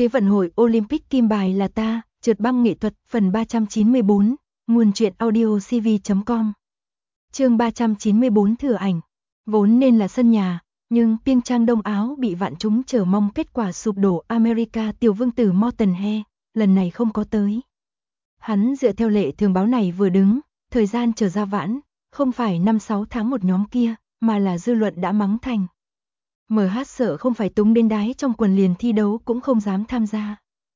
Thế vận hội Olympic kim bài là ta, trượt băng nghệ thuật, phần 394, nguồn truyện audio cv.com. Chương 394 thừa ảnh. Vốn nên là sân nhà, nhưng Pyeongchang Đông Áo bị vạn chúng chờ mong kết quả sụp đổ. America tiểu vương tử Morton He, lần này không có tới. Hắn dựa theo lệ thường báo này vừa đứng, thời gian chờ ra vãn, không phải 5-6 tháng một nhóm kia, mà là dư luận đã mắng thành. MH sợ không phải túng đến đáy trong quần liền thi đấu cũng không dám tham gia.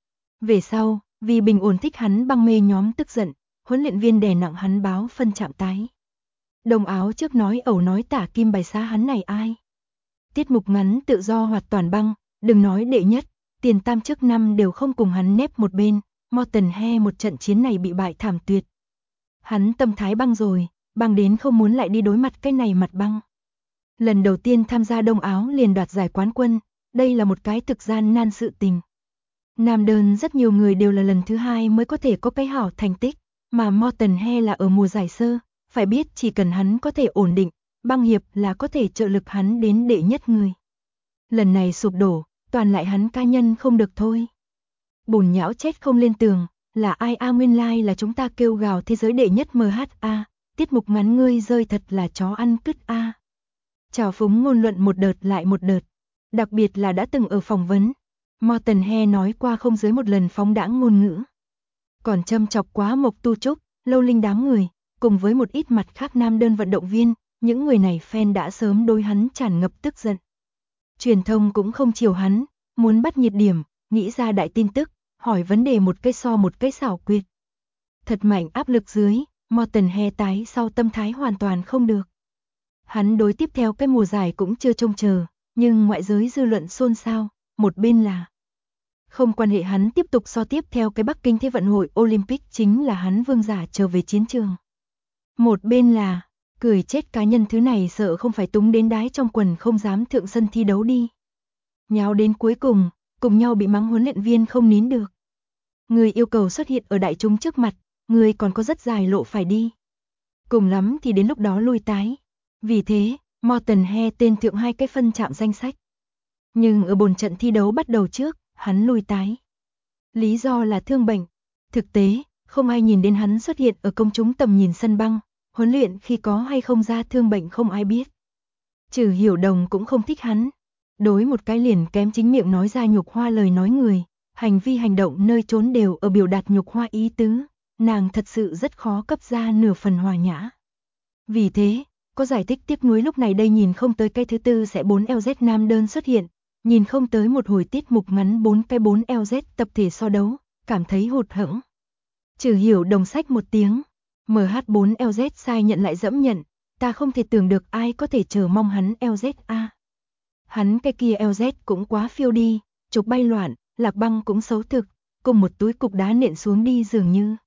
Về sau, vì bình ổn thích hắn băng mê nhóm tức giận, huấn luyện viên đè nặng hắn báo phân chạm tái. Đồng Áo trước nói ẩu nói tả kim bài xá hắn này ai. Tiết mục ngắn tự do hoạt toàn băng, đừng nói đệ nhất, tiền tam trước năm đều không cùng hắn nép một bên. Morton He một trận chiến này bị bại thảm tuyệt. Hắn tâm thái băng rồi, băng đến không muốn lại đi đối mặt cái này mặt băng. Lần đầu tiên tham gia Đông Áo liền đoạt giải quán quân, đây là một cái thực gian nan sự tình. Nam đơn rất nhiều người đều là lần thứ hai mới có thể có cái hảo thành tích, mà Morton He là ở mùa giải sơ, phải biết chỉ cần hắn có thể ổn định, băng hiệp là có thể trợ lực hắn đến đệ nhất người. Lần này sụp đổ, toàn lại hắn cá nhân không được thôi. Bùn nhão chết không lên tường, là ai nguyên lai là chúng ta kêu gào thế giới đệ nhất MHA, tiết mục ngắn ngươi rơi thật là chó ăn cứt a. Trào phúng ngôn luận một đợt lại một đợt, đặc biệt là đã từng ở phỏng vấn, Morton He nói qua không dưới một lần phóng đãng ngôn ngữ. Còn châm chọc quá Mộc Tu Trúc, Lâu Linh đám người, cùng với một ít mặt khác nam đơn vận động viên, những người này fan đã sớm đối hắn tràn ngập tức giận. Truyền thông cũng không chiều hắn, muốn bắt nhiệt điểm, nghĩ ra đại tin tức, hỏi vấn đề một cái so một cái xảo quyệt. Thật mạnh áp lực dưới, Morton He tái sau tâm thái hoàn toàn không được. Hắn đối tiếp theo cái mùa giải cũng chưa trông chờ, nhưng ngoại giới dư luận xôn xao, một bên là không quan hệ hắn tiếp tục so tiếp theo cái Bắc Kinh Thế vận hội Olympic chính là hắn vương giả trở về chiến trường. Một bên là cười chết cá nhân thứ này sợ không phải túng đến đáy trong quần không dám thượng sân thi đấu đi. Nháo đến cuối cùng, cùng nhau bị mắng huấn luyện viên không nín được. Người yêu cầu xuất hiện ở đại chúng trước mặt, người còn có rất dài lộ phải đi. Cùng lắm thì đến lúc đó lui tái. Vì thế, Morton He tên thượng hai cái phân chạm danh sách. Nhưng ở bồn trận thi đấu bắt đầu trước, hắn lui tái. Lý do là thương bệnh. Thực tế, không ai nhìn đến hắn xuất hiện ở công chúng tầm nhìn sân băng, huấn luyện khi có hay không ra thương bệnh không ai biết. Trừ Hiểu Đồng cũng không thích hắn. Đối một cái liền kém chính miệng nói ra nhục hoa lời nói người, hành vi hành động nơi trốn đều ở biểu đạt nhục hoa ý tứ, nàng thật sự rất khó cấp ra nửa phần hòa nhã. Vì thế, có giải thích tiếc nuối lúc này đây nhìn không tới cái thứ tư sẽ 4LZ nam đơn xuất hiện, nhìn không tới một hồi tiết mục ngắn 4 cái 4LZ tập thể so đấu, cảm thấy hụt hẫng. Trừ Hiểu Đồng sách một tiếng, MH4LZ sai nhận lại dẫm nhận, ta không thể tưởng được ai có thể chờ mong hắn LZA. Hắn cái kia LZ cũng quá phiêu đi, trục bay loạn, lạc băng cũng xấu thực, cùng một túi cục đá nện xuống đi dường như.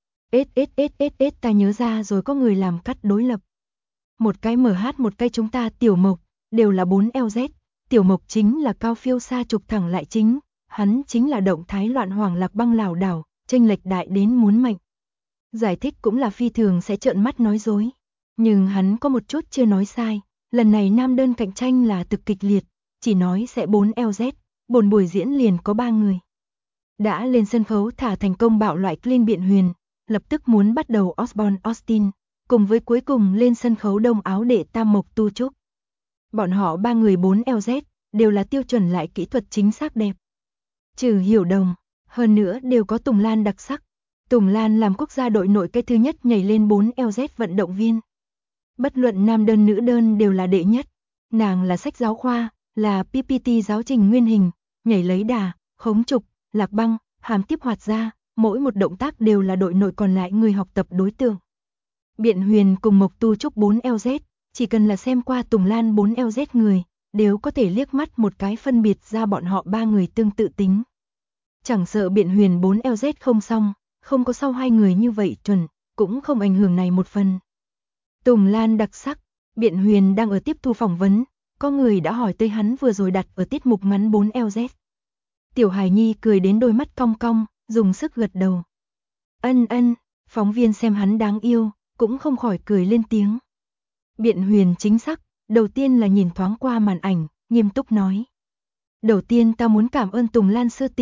Ta nhớ ra rồi có người làm cắt đối lập. Một cái MH một cái chúng ta Tiểu Mộc, đều là 4LZ, Tiểu Mộc chính là cao phiêu xa trục thẳng lại chính, hắn chính là động thái loạn hoàng lạc băng lảo đảo, chênh lệch đại đến muốn mệnh. Giải thích cũng là phi thường sẽ trợn mắt nói dối, nhưng hắn có một chút chưa nói sai, lần này nam đơn cạnh tranh là thực kịch liệt, chỉ nói sẽ 4LZ, bồn buổi diễn liền có 3 người. Đã lên sân khấu thả thành công bạo loại clean Biện Huyền, lập tức muốn bắt đầu Osborne Austin, cùng với cuối cùng lên sân khấu Đông Áo đệ tam Mộc Tu Trúc. Bọn họ 3 người 4LZ, đều là tiêu chuẩn lại kỹ thuật chính xác đẹp. Trừ Hiểu Đồng, hơn nữa đều có Tùng Lan đặc sắc. Tùng Lan làm quốc gia đội nội cái thứ nhất nhảy lên 4LZ vận động viên. Bất luận nam đơn nữ đơn đều là đệ nhất. Nàng là sách giáo khoa, là PPT giáo trình nguyên hình, nhảy lấy đà, khống trục, lạc băng, hàm tiếp hoạt ra, mỗi một động tác đều là đội nội còn lại người học tập đối tượng. Biện Huyền cùng Mộc Tu Trúc 4LZ, chỉ cần là xem qua Tùng Lan 4LZ người, đều có thể liếc mắt một cái phân biệt ra bọn họ 3 người tương tự tính. Chẳng sợ Biện Huyền 4LZ không xong, không có sau hai người như vậy chuẩn, cũng không ảnh hưởng này một phần. Tùng Lan đặc sắc, Biện Huyền đang ở tiếp thu phỏng vấn, có người đã hỏi tới hắn vừa rồi đặt ở tiết mục ngắn 4LZ. Tiểu Hải Nhi cười đến đôi mắt cong cong, dùng sức gật đầu. Ân, phóng viên xem hắn đáng yêu, cũng không khỏi cười lên tiếng. Biện Huyền chính xác, đầu tiên là nhìn thoáng qua màn ảnh, nghiêm túc nói. Đầu tiên ta muốn cảm ơn Tùng Lan sư tỷ,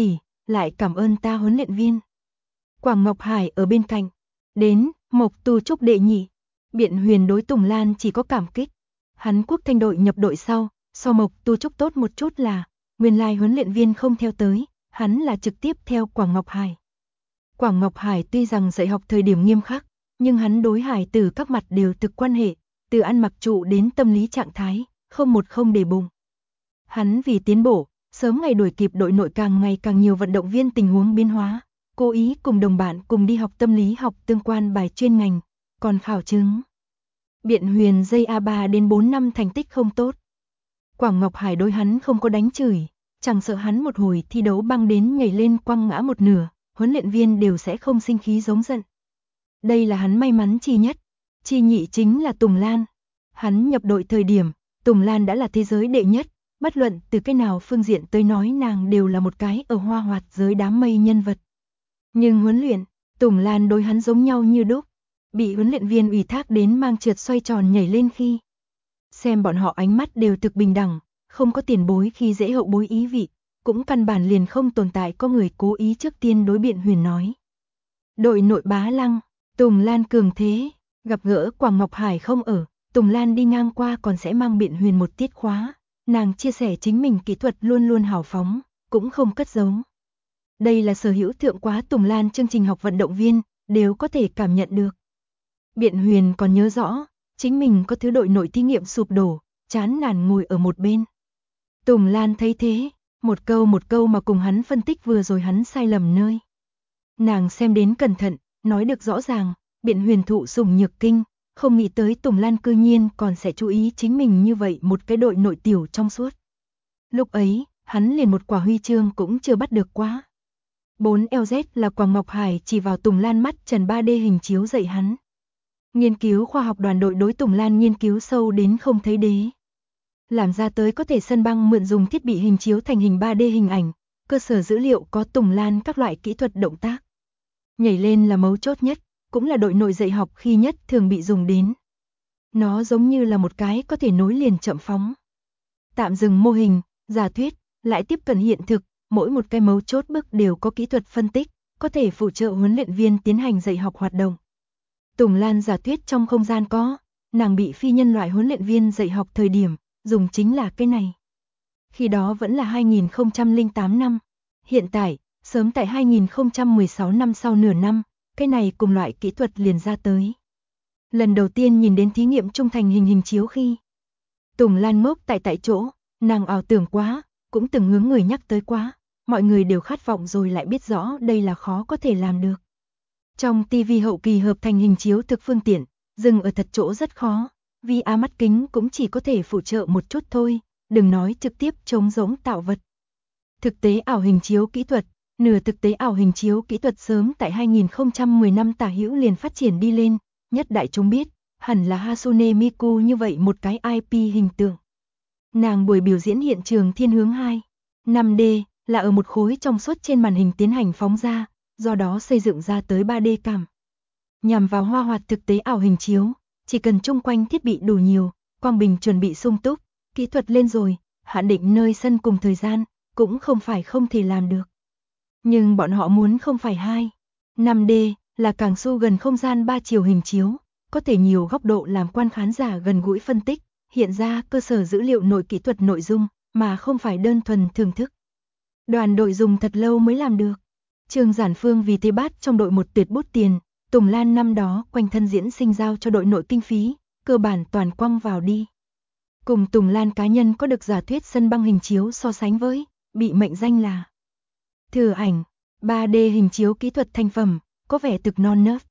lại cảm ơn ta huấn luyện viên. Quảng Ngọc Hải ở bên cạnh. Đến, Mộc Tu Trúc đệ nhị. Biện Huyền đối Tùng Lan chỉ có cảm kích. Hắn Quốc Thanh đội nhập đội sau, so Mộc Tu Trúc tốt một chút là, nguyên lai huấn luyện viên không theo tới, hắn là trực tiếp theo Quảng Ngọc Hải. Quảng Ngọc Hải tuy rằng dạy học thời điểm nghiêm khắc, nhưng hắn đối hải từ các mặt đều thực quan hệ, từ ăn mặc trụ đến tâm lý trạng thái, không một không để bụng. Hắn vì tiến bộ, sớm ngày đuổi kịp đội nội càng ngày càng nhiều vận động viên tình huống biến hóa, cố ý cùng đồng bạn cùng đi học tâm lý học tương quan bài chuyên ngành, còn khảo chứng. Biện Huyền dây A3 đến 4 năm thành tích không tốt. Quảng Ngọc Hải đối hắn không có đánh chửi, chẳng sợ hắn một hồi thi đấu băng đến nhảy lên quăng ngã một nửa, huấn luyện viên đều sẽ không sinh khí giống giận. Đây là hắn may mắn chi nhất. Chi nhị chính là Tùng Lan. Hắn nhập đội thời điểm, Tùng Lan đã là thế giới đệ nhất, bất luận từ cái nào phương diện tới nói nàng đều là một cái ở hoa hoạt giới đám mây nhân vật. Nhưng huấn luyện, Tùng Lan đối hắn giống nhau như đúc, bị huấn luyện viên ủy thác đến mang trượt xoay tròn nhảy lên khi. Xem bọn họ ánh mắt đều thực bình đẳng, không có tiền bối khi dễ hậu bối ý vị, cũng căn bản liền không tồn tại có người cố ý trước tiên đối Biện Huyền nói. Đội nội bá lăng, Tùng Lan cường thế, gặp gỡ Quảng Ngọc Hải không ở, Tùng Lan đi ngang qua còn sẽ mang Biện Huyền một tiết khóa, nàng chia sẻ chính mình kỹ thuật luôn luôn hào phóng, cũng không cất giấu. Đây là sở hữu thượng quá Tùng Lan chương trình học vận động viên, đều có thể cảm nhận được. Biện Huyền còn nhớ rõ, chính mình có thứ đội nội thí nghiệm sụp đổ, chán nản ngồi ở một bên. Tùng Lan thấy thế, một câu mà cùng hắn phân tích vừa rồi hắn sai lầm nơi. Nàng xem đến cẩn thận, nói được rõ ràng, Biện Huyền thụ sủng nhược kinh, không nghĩ tới Tùng Lan cư nhiên còn sẽ chú ý chính mình như vậy một cái đội nội tiểu trong suốt. Lúc ấy, hắn liền một quả huy chương cũng chưa bắt được quá. 4LZ là Quảng Ngọc Hải chỉ vào Tùng Lan mắt trần 3D hình chiếu dạy hắn. Nghiên cứu khoa học đoàn đội đối Tùng Lan nghiên cứu sâu đến không thấy đế. Làm ra tới có thể sân băng mượn dùng thiết bị hình chiếu thành hình 3D hình ảnh, cơ sở dữ liệu có Tùng Lan các loại kỹ thuật động tác. Nhảy lên là mấu chốt nhất, cũng là đội nội dạy học khi nhất thường bị dùng đến. Nó giống như là một cái có thể nối liền chậm phóng. Tạm dừng mô hình, giả thuyết, lại tiếp cận hiện thực, mỗi một cái mấu chốt bước đều có kỹ thuật phân tích, có thể phụ trợ huấn luyện viên tiến hành dạy học hoạt động. Tùng Lan giả thuyết trong không gian có, nàng bị phi nhân loại huấn luyện viên dạy học thời điểm, dùng chính là cái này. Khi đó vẫn là 2008 năm, hiện tại, sớm tại 2016 năm sau nửa năm, cái này cùng loại kỹ thuật liền ra tới. Lần đầu tiên nhìn đến thí nghiệm trung thành hình chiếu khi Tùng Lan ngốc tại chỗ, nàng ảo tưởng quá, cũng từng hướng người nhắc tới quá, mọi người đều khát vọng rồi lại biết rõ đây là khó có thể làm được. Trong TV hậu kỳ hợp thành hình chiếu thực phương tiện, dừng ở thật chỗ rất khó, VR mắt kính cũng chỉ có thể phụ trợ một chút thôi, đừng nói trực tiếp trống rỗng tạo vật. Thực tế ảo hình chiếu kỹ thuật, nửa thực tế ảo hình chiếu kỹ thuật sớm tại 2010 năm tả hữu liền phát triển đi lên, nhất đại chúng biết, hẳn là Hatsune Miku như vậy một cái IP hình tượng. Nàng buổi biểu diễn hiện trường thiên hướng 2, 5D, là ở một khối trong suốt trên màn hình tiến hành phóng ra, do đó xây dựng ra tới 3D cảm. Nhằm vào hoa hoạt thực tế ảo hình chiếu, chỉ cần chung quanh thiết bị đủ nhiều, quang bình chuẩn bị sung túc, kỹ thuật lên rồi, hạn định nơi sân cùng thời gian, cũng không phải không thể làm được. Nhưng bọn họ muốn không phải 2, 5D, là càng xu gần không gian 3 chiều hình chiếu, có thể nhiều góc độ làm quan khán giả gần gũi phân tích, hiện ra cơ sở dữ liệu nội kỹ thuật nội dung, mà không phải đơn thuần thưởng thức. Đoàn đội dùng thật lâu mới làm được. Trương Giản Phương vì thế bắt trong đội một tuyệt bút tiền, Tùng Lan năm đó quanh thân diễn sinh giao cho đội nội kinh phí, cơ bản toàn quăng vào đi. Cùng Tùng Lan cá nhân có được giả thuyết sân băng hình chiếu so sánh với, bị mệnh danh là thừa ảnh, 3D hình chiếu kỹ thuật thành phẩm, có vẻ thực non nớt.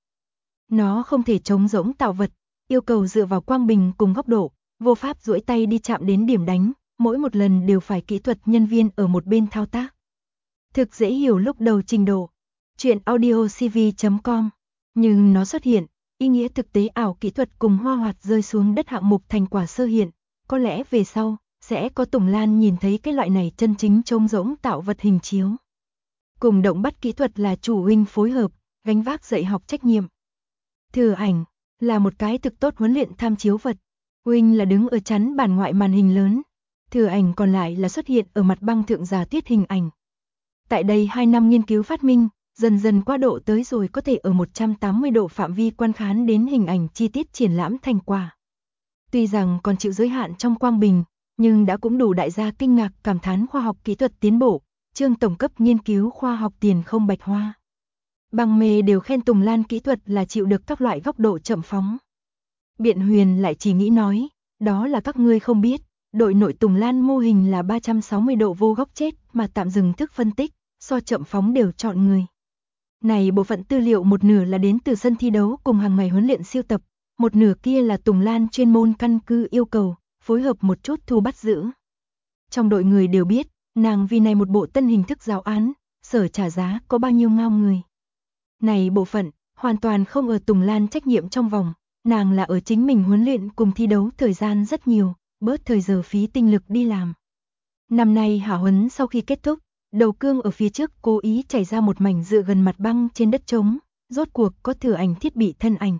Nó không thể trống rỗng tạo vật, yêu cầu dựa vào quang bình cùng góc độ, vô pháp duỗi tay đi chạm đến điểm đánh, mỗi một lần đều phải kỹ thuật nhân viên ở một bên thao tác. Thực dễ hiểu lúc đầu trình độ. Chuyện audiocv.com. Nhưng nó xuất hiện, ý nghĩa thực tế ảo kỹ thuật cùng hoa hoạt rơi xuống đất hạng mục thành quả sơ hiện, có lẽ về sau sẽ có Tùng Lan nhìn thấy cái loại này chân chính trống rỗng tạo vật hình chiếu. Cùng động bắt kỹ thuật là chủ huynh phối hợp, gánh vác dạy học trách nhiệm. Thừa ảnh là một cái thực tốt huấn luyện tham chiếu vật. Huynh là đứng ở chắn bản ngoại màn hình lớn. Thừa ảnh còn lại là xuất hiện ở mặt băng thượng giả thuyết hình ảnh. Tại đây 2 năm nghiên cứu phát minh, dần dần qua độ tới rồi có thể ở 180 độ phạm vi quan khán đến hình ảnh chi tiết triển lãm thành quả. Tuy rằng còn chịu giới hạn trong quang bình, nhưng đã cũng đủ đại gia kinh ngạc cảm thán khoa học kỹ thuật tiến bộ, chương tổng cấp nghiên cứu khoa học tiền không bạch hoa. Bằng mê đều khen Tùng Lan kỹ thuật là chịu được các loại góc độ chậm phóng. Biện Huyền lại chỉ nghĩ nói, đó là các ngươi không biết, đội nội Tùng Lan mô hình là 360 độ vô góc chết mà tạm dừng thức phân tích, so chậm phóng đều chọn người. Này bộ phận tư liệu một nửa là đến từ sân thi đấu cùng hàng ngày huấn luyện siêu tập, một nửa kia là Tùng Lan chuyên môn căn cứ yêu cầu, phối hợp một chút thu bắt giữ. Trong đội người đều biết, nàng vì này một bộ tân hình thức giáo án, sở trả giá có bao nhiêu ngao người. Này bộ phận, hoàn toàn không ở Tùng Lan trách nhiệm trong vòng, nàng là ở chính mình huấn luyện cùng thi đấu thời gian rất nhiều, bớt thời giờ phí tinh lực đi làm. Năm nay hạ huấn sau khi kết thúc, đầu cương ở phía trước cố ý chảy ra một mảnh dựa gần mặt băng trên đất trống, rốt cuộc có thử ảnh thiết bị thân ảnh.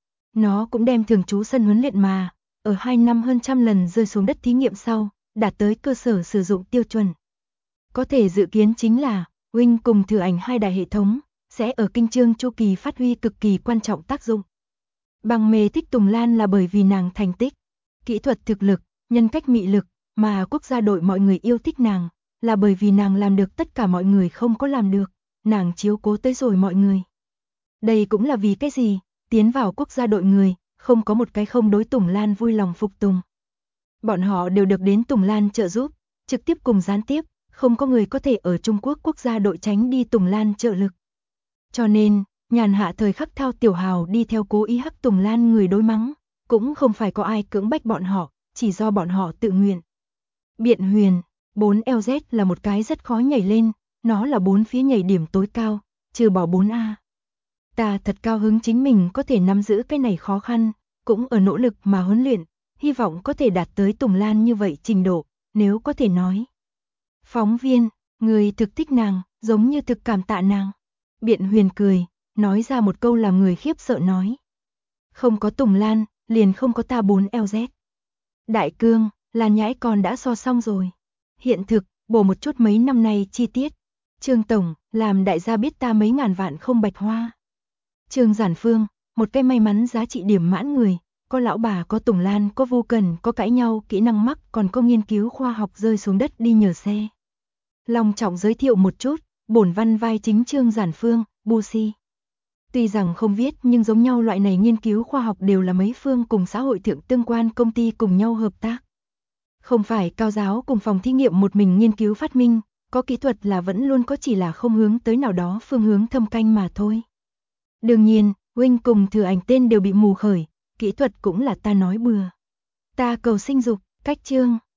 Nó cũng đem thường trú sân huấn luyện mà, ở 2 năm hơn trăm lần rơi xuống đất thí nghiệm sau, đạt tới cơ sở sử dụng tiêu chuẩn. Có thể dự kiến chính là, Wing cùng thử ảnh hai đại hệ thống, sẽ ở kinh chương chu kỳ phát huy cực kỳ quan trọng tác dụng. Bằng mê thích Tùng Lan là bởi vì nàng thành tích, kỹ thuật thực lực, nhân cách mị lực, mà quốc gia đội mọi người yêu thích nàng, là bởi vì nàng làm được tất cả mọi người không có làm được, nàng chiếu cố tới rồi mọi người. Đây cũng là vì cái gì, tiến vào quốc gia đội người, không có một cái không đối Tùng Lan vui lòng phục tùng. Bọn họ đều được đến Tùng Lan trợ giúp, trực tiếp cùng gián tiếp, không có người có thể ở Trung Quốc quốc gia đội tránh đi Tùng Lan trợ lực. Cho nên, nhàn hạ thời khắc Thao Tiểu Hào đi theo cố ý hắc Tùng Lan người đối mắng, cũng không phải có ai cưỡng bách bọn họ, chỉ do bọn họ tự nguyện. Biện Huyền, 4LZ là một cái rất khó nhảy lên, nó là 4 phía nhảy điểm tối cao, trừ bỏ 4A. Ta thật cao hứng chính mình có thể nắm giữ cái này khó khăn, cũng ở nỗ lực mà huấn luyện, hy vọng có thể đạt tới Tùng Lan như vậy trình độ, nếu có thể nói. Phóng viên, người thực thích nàng, giống như thực cảm tạ nàng. Biện Huyền cười, nói ra một câu làm người khiếp sợ nói. Không có Tùng Lan, liền không có ta 4LZ. Đại cương, là nhãi còn đã so xong rồi. Hiện thực, bổ một chút mấy năm nay chi tiết. Trương Tổng, làm đại gia biết ta mấy ngàn vạn không bạch hoa. Trương Giản Phương, một cái may mắn giá trị điểm mãn người, có lão bà, có Tùng Lan, có Vu Cần, có cãi nhau, kỹ năng mắc, còn có nghiên cứu khoa học rơi xuống đất đi nhờ xe. Long trọng giới thiệu một chút, bổn văn vai chính Trương Giản Phương, Busi. Tuy rằng không viết nhưng giống nhau loại này nghiên cứu khoa học đều là mấy phương cùng xã hội thượng tương quan công ty cùng nhau hợp tác. Không phải cao giáo cùng phòng thí nghiệm một mình nghiên cứu phát minh, có kỹ thuật là vẫn luôn có, chỉ là không hướng tới nào đó phương hướng thâm canh mà thôi. Đương nhiên, Wing cùng thử ảnh tên đều bị mù khởi, kỹ thuật cũng là ta nói bừa. Ta cầu sinh dục, cách chương.